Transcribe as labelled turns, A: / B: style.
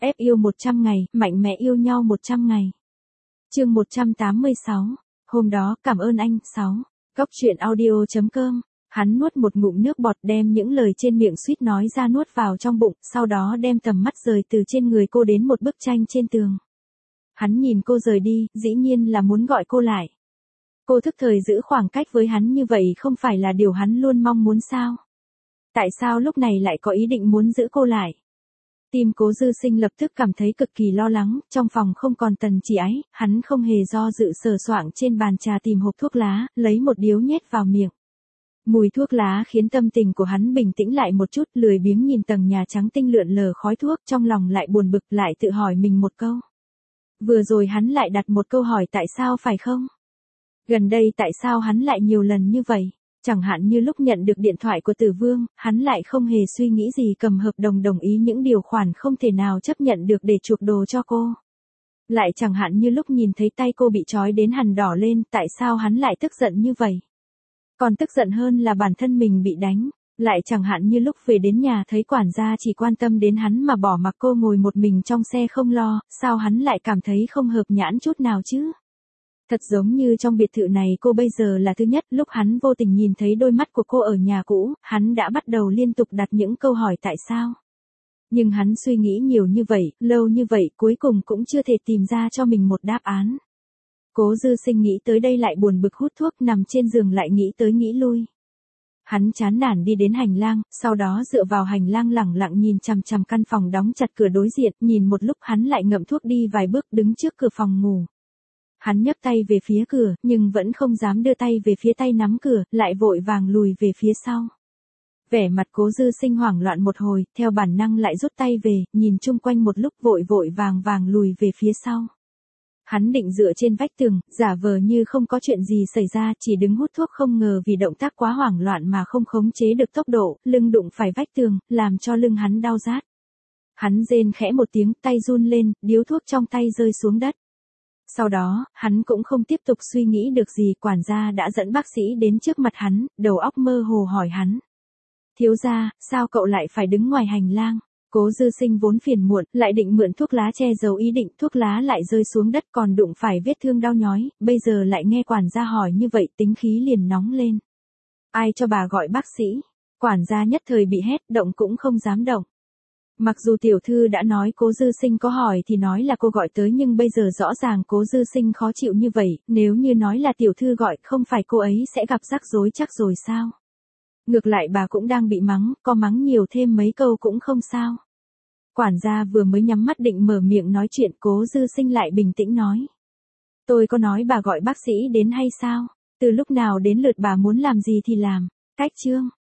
A: Ép yêu 100 ngày, mạnh mẽ yêu nhau 100 ngày. Chương 186. Hôm đó, cảm ơn anh. 6. Góc truyện audio.com. Hắn nuốt một ngụm nước bọt, đem những lời trên miệng suýt nói ra nuốt vào trong bụng, sau đó đem tầm mắt rời từ trên người cô đến một bức tranh trên tường. Hắn nhìn cô rời đi, dĩ nhiên là muốn gọi cô lại. Cô thức thời giữ khoảng cách với hắn như vậy không phải là điều hắn luôn mong muốn sao? Tại sao lúc này lại có ý định muốn giữ cô lại? Tim Cố Dư Sinh lập tức cảm thấy cực kỳ lo lắng, trong phòng không còn Tần Chỉ Ái, hắn không hề do dự sờ soạng trên bàn trà tìm hộp thuốc lá, lấy một điếu nhét vào miệng. Mùi thuốc lá khiến tâm tình của hắn bình tĩnh lại một chút, lười biếng nhìn tầng nhà trắng tinh lượn lờ khói thuốc, trong lòng lại buồn bực, lại tự hỏi mình một câu. Vừa rồi hắn lại đặt một câu hỏi tại sao phải không? Gần đây tại sao hắn lại nhiều lần như vậy? Chẳng hạn như lúc nhận được điện thoại của Tử Vương, hắn lại không hề suy nghĩ gì cầm hợp đồng đồng ý những điều khoản không thể nào chấp nhận được để chuộc đồ cho cô. Lại chẳng hạn như lúc nhìn thấy tay cô bị trói đến hằn đỏ lên, tại sao hắn lại tức giận như vậy? Còn tức giận hơn là bản thân mình bị đánh. Lại chẳng hạn như lúc về đến nhà thấy quản gia chỉ quan tâm đến hắn mà bỏ mặc cô ngồi một mình trong xe không lo, sao hắn lại cảm thấy không hợp nhãn chút nào chứ? Thật giống như trong biệt thự này cô bây giờ là thứ nhất, lúc hắn vô tình nhìn thấy đôi mắt của cô ở nhà cũ, hắn đã bắt đầu liên tục đặt những câu hỏi tại sao. Nhưng hắn suy nghĩ nhiều như vậy, lâu như vậy, cuối cùng cũng chưa thể tìm ra cho mình một đáp án. Cố Dư Sinh nghĩ tới đây lại buồn bực hút thuốc, nằm trên giường lại nghĩ tới nghĩ lui. Hắn chán nản đi đến hành lang, sau đó dựa vào hành lang lẳng lặng nhìn chằm chằm căn phòng đóng chặt cửa đối diện, nhìn một lúc hắn lại ngậm thuốc đi vài bước đứng trước cửa phòng ngủ. Hắn nhấc tay về phía cửa, nhưng vẫn không dám đưa tay về phía tay nắm cửa, lại vội vàng lùi về phía sau. Vẻ mặt Cố Dư Sinh hoảng loạn một hồi, theo bản năng lại rút tay về, nhìn chung quanh một lúc vội vội vàng lùi về phía sau. Hắn định dựa trên vách tường, giả vờ như không có chuyện gì xảy ra, chỉ đứng hút thuốc, không ngờ vì động tác quá hoảng loạn mà không khống chế được tốc độ, lưng đụng phải vách tường, làm cho lưng hắn đau rát. Hắn rên khẽ một tiếng, tay run lên, điếu thuốc trong tay rơi xuống đất. Sau đó, hắn cũng không tiếp tục suy nghĩ được gì, quản gia đã dẫn bác sĩ đến trước mặt hắn, đầu óc mơ hồ hỏi hắn. Thiếu gia, sao cậu lại phải đứng ngoài hành lang? Cố Dư Sinh vốn phiền muộn, lại định mượn thuốc lá che giấu ý định, thuốc lá lại rơi xuống đất còn đụng phải vết thương đau nhói, bây giờ lại nghe quản gia hỏi như vậy, tính khí liền nóng lên. Ai cho bà gọi bác sĩ? Quản gia nhất thời bị hét, động cũng không dám động. Mặc dù tiểu thư đã nói Cố Dư Sinh có hỏi thì nói là cô gọi tới, nhưng bây giờ rõ ràng Cố Dư Sinh khó chịu như vậy, nếu như nói là tiểu thư gọi, không phải cô ấy sẽ gặp rắc rối chắc rồi sao? Ngược lại bà cũng đang bị mắng, có mắng nhiều thêm mấy câu cũng không sao. Quản gia vừa mới nhắm mắt định mở miệng nói chuyện, Cố Dư Sinh lại bình tĩnh nói. Tôi có nói bà gọi bác sĩ đến hay sao? Từ lúc nào đến lượt bà muốn làm gì thì làm. Cách chương.